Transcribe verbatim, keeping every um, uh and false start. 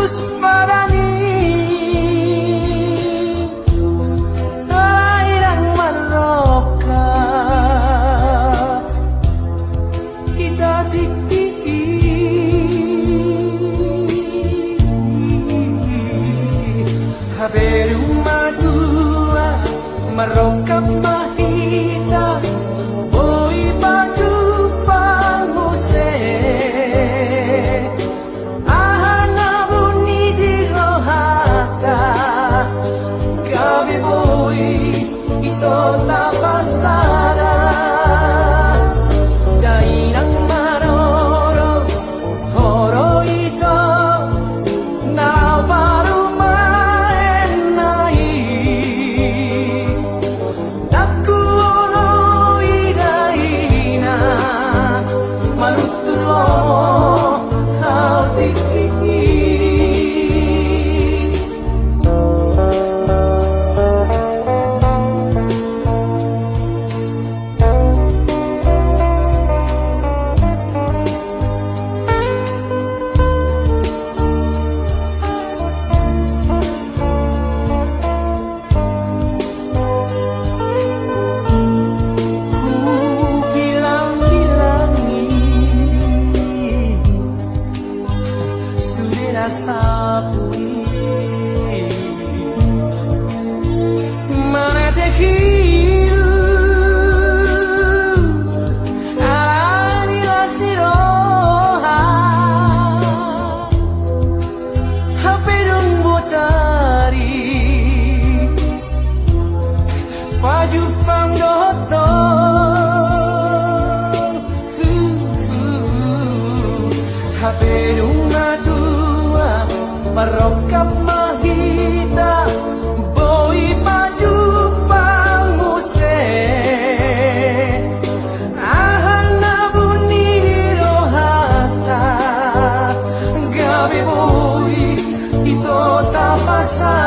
Puspadani Kelahiran Maroka Kita tiki Haberu madua Maroka mahita Boi baju panguse Tota pasada Dainang maroro Horo ito Na baru maenai Naku ono idaina Marutulo Hau tiki Sapui Mana tekiru Anilas ni roha Hapedong botari Paju panggoto Hapedong matu Marokap mahita Boi baju panguse Ahana buni rohata Gabe boi ito tapasa